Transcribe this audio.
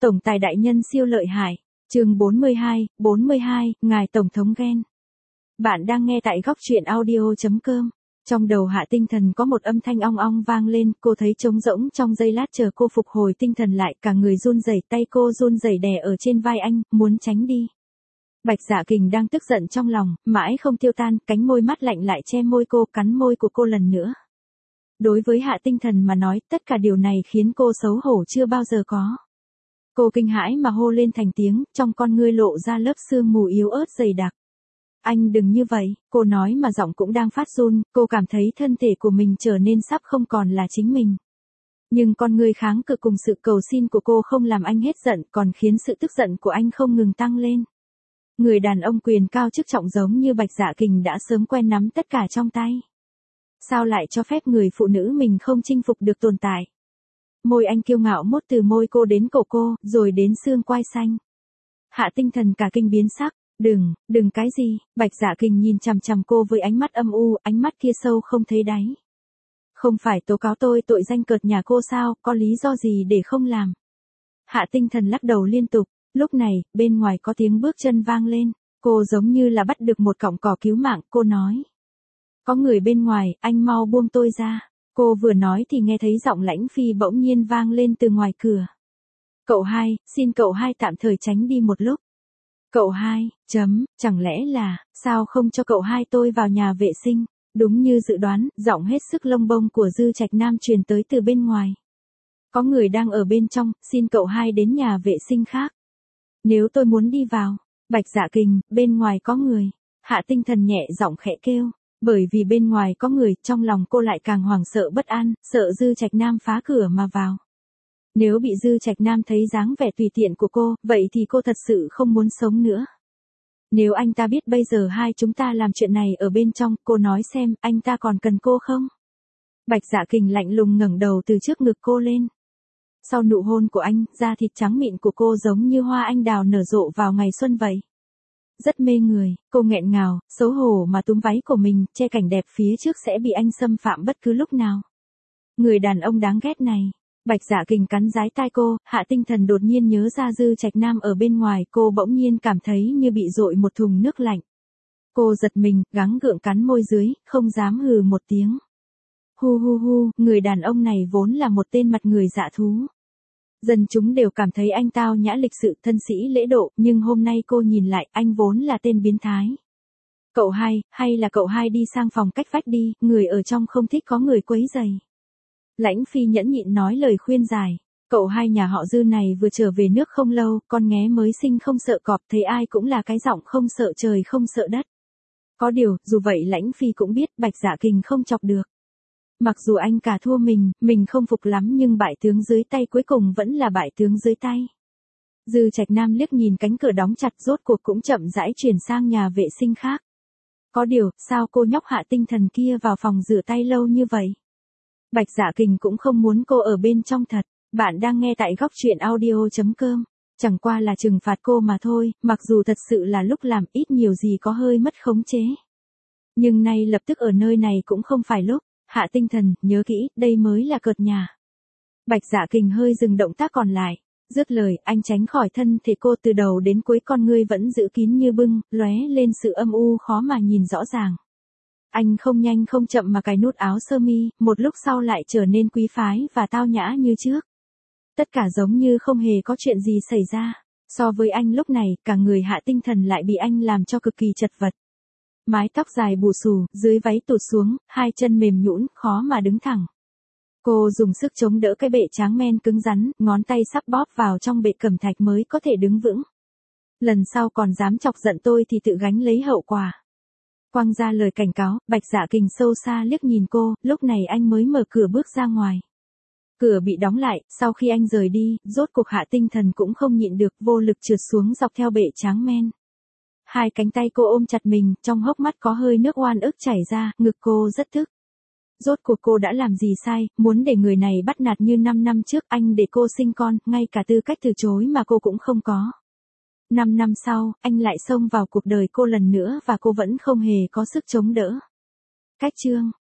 Tổng tài đại nhân siêu lợi hại. Chương 42, Ngài Tổng thống ghen. Bạn đang nghe tại góc truyện audio.com. Trong đầu Hạ Tinh Thần có một âm thanh ong ong vang lên, cô thấy trống rỗng trong giây lát chờ cô phục hồi tinh thần lại, cả người run rẩy, tay cô run rẩy đè ở trên vai anh, muốn tránh đi. Bạch Dạ Kình đang tức giận trong lòng, mãi không tiêu tan, cánh môi mắt lạnh lại che môi cô, cắn môi của cô lần nữa. Đối với Hạ Tinh Thần mà nói, tất cả điều này khiến cô xấu hổ chưa bao giờ có. Cô kinh hãi mà hô lên thành tiếng, trong con ngươi lộ ra lớp sương mù yếu ớt dày đặc. Anh đừng như vậy, cô nói mà giọng cũng đang phát run, cô cảm thấy thân thể của mình trở nên sắp không còn là chính mình. Nhưng con ngươi kháng cự cùng sự cầu xin của cô không làm anh hết giận, còn khiến sự tức giận của anh không ngừng tăng lên. Người đàn ông quyền cao chức trọng giống như Bạch Dạ Kình đã sớm quen nắm tất cả trong tay. Sao lại cho phép người phụ nữ mình không chinh phục được tồn tại? Môi anh kiêu ngạo mốt từ môi cô đến cổ cô, rồi đến xương quai xanh. Hạ Tinh Thần cả kinh biến sắc, đừng cái gì, Bạch Dạ Kình nhìn chằm chằm cô với ánh mắt âm u, ánh mắt kia sâu không thấy đáy. Không phải tố cáo tôi tội danh cợt nhà cô sao, có lý do gì để không làm? Hạ Tinh Thần lắc đầu liên tục, lúc này, bên ngoài có tiếng bước chân vang lên, cô giống như là bắt được một cọng cỏ cứu mạng, cô nói. Có người bên ngoài, anh mau buông tôi ra. Cô vừa nói thì nghe thấy giọng Lãnh Phi bỗng nhiên vang lên từ ngoài cửa. Cậu hai, xin cậu hai tạm thời tránh đi một lúc. Cậu hai, chẳng lẽ là, sao không cho cậu hai tôi vào nhà vệ sinh? Đúng như dự đoán, giọng hết sức lông bông của Dư Trạch Nam truyền tới từ bên ngoài. Có người đang ở bên trong, xin cậu hai đến nhà vệ sinh khác. Nếu tôi muốn đi vào, Bạch Dạ Kình, bên ngoài có người. Hạ Tinh Thần nhẹ giọng khẽ kêu. Bởi vì bên ngoài có người, trong lòng cô lại càng hoảng sợ bất an, sợ Dư Trạch Nam phá cửa mà vào. Nếu bị Dư Trạch Nam thấy dáng vẻ tùy tiện của cô, vậy thì cô thật sự không muốn sống nữa. Nếu anh ta biết bây giờ hai chúng ta làm chuyện này ở bên trong, cô nói xem, anh ta còn cần cô không? Bạch Dạ Kình lạnh lùng ngẩng đầu từ trước ngực cô lên. Sau nụ hôn của anh, da thịt trắng mịn của cô giống như hoa anh đào nở rộ vào ngày xuân vậy. Rất mê người, cô nghẹn ngào, xấu hổ mà túm váy của mình, che cảnh đẹp phía trước sẽ bị anh xâm phạm bất cứ lúc nào. Người đàn ông đáng ghét này. Bạch Dạ Kình cắn dái tai cô, Hạ Tinh Thần đột nhiên nhớ ra Dư Trạch Nam ở bên ngoài, cô bỗng nhiên cảm thấy như bị dội một thùng nước lạnh. Cô giật mình, gắng gượng cắn môi dưới, không dám hừ một tiếng. Hu, người đàn ông này vốn là một tên mặt người dạ thú. Dân chúng đều cảm thấy anh tao nhã lịch sự, thân sĩ lễ độ, nhưng hôm nay cô nhìn lại, anh vốn là tên biến thái. Cậu hai, hay là cậu hai đi sang phòng cách vách đi, người ở trong không thích có người quấy rầy. Lãnh Phi nhẫn nhịn nói lời khuyên giải. Cậu hai nhà họ Dư này vừa trở về nước không lâu, con nghé mới sinh không sợ cọp, thấy ai cũng là cái giọng không sợ trời không sợ đất. Có điều, dù vậy Lãnh Phi cũng biết Bạch Dạ Kình không chọc được. Mặc dù anh cả thua mình không phục lắm nhưng bại tướng dưới tay cuối cùng vẫn là bại tướng dưới tay. Dư Trạch Nam liếc nhìn cánh cửa đóng chặt rốt cuộc cũng chậm rãi chuyển sang nhà vệ sinh khác. Có điều, sao cô nhóc Hạ Tinh Thần kia vào phòng rửa tay lâu như vậy? Bạch Dạ Kình cũng không muốn cô ở bên trong thật. Bạn đang nghe tại góc truyện audio.com. Chẳng qua là trừng phạt cô mà thôi, mặc dù thật sự là lúc làm ít nhiều gì có hơi mất khống chế. Nhưng nay lập tức ở nơi này cũng không phải lúc. Hạ Tinh Thần, nhớ kỹ, đây mới là cợt nhà. Bạch Dạ Kình hơi dừng động tác còn lại. Dứt lời, anh tránh khỏi thân thể cô từ đầu đến cuối, con ngươi vẫn giữ kín như bưng, lóe lên sự âm u khó mà nhìn rõ ràng. Anh không nhanh không chậm mà cài nút áo sơ mi, một lúc sau lại trở nên quý phái và tao nhã như trước. Tất cả giống như không hề có chuyện gì xảy ra. So với anh lúc này, cả người Hạ Tinh Thần lại bị anh làm cho cực kỳ chật vật. Mái tóc dài bù xù, dưới váy tụt xuống, hai chân mềm nhũn, khó mà đứng thẳng. Cô dùng sức chống đỡ cái bệ tráng men cứng rắn, ngón tay sắp bóp vào trong bệ cẩm thạch mới có thể đứng vững. Lần sau còn dám chọc giận tôi thì tự gánh lấy hậu quả. Quăng ra lời cảnh cáo, Bạch Dạ Kình sâu xa liếc nhìn cô, lúc này anh mới mở cửa bước ra ngoài. Cửa bị đóng lại, sau khi anh rời đi, rốt cuộc Hạ Tinh Thần cũng không nhịn được, vô lực trượt xuống dọc theo bệ tráng men. Hai cánh tay cô ôm chặt mình, trong hốc mắt có hơi nước oan ức chảy ra, ngực cô rất tức. Rốt cuộc cô đã làm gì sai, muốn để người này bắt nạt như 5 năm trước anh để cô sinh con, ngay cả tư cách từ chối mà cô cũng không có. 5 năm sau, anh lại xông vào cuộc đời cô lần nữa và cô vẫn không hề có sức chống đỡ. Cách chương